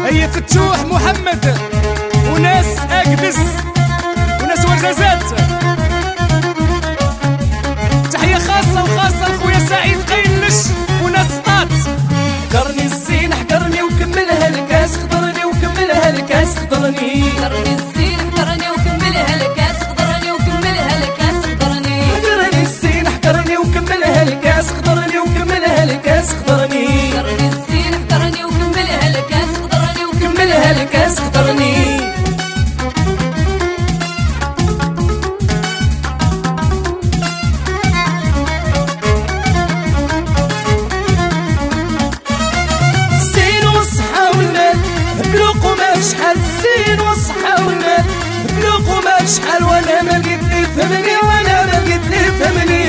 هي فتوح محمد وناس اكدس وناس ورزازات. تحية خاصة وخاصة لخويا سعيد قيلش وناس طات. حقرني الزين حقرني وكملها الكاس خضرني وكملها الكاس خضرني. حقرني الزين حقرني وكملها الكاس خضرني وكملها الكاس خضرني. حقرني الزين حقرني وكملها الكاس خضرني وكملها الكاس خضرني. حقرني الزين حقرني وكملها الكاس خضرني وكملها الكاس خضرني. شحال الزين والصحة والمال بلوق وما شحال وانا ما لقيت لي فهمني وانا ما لقيت لي فهمني.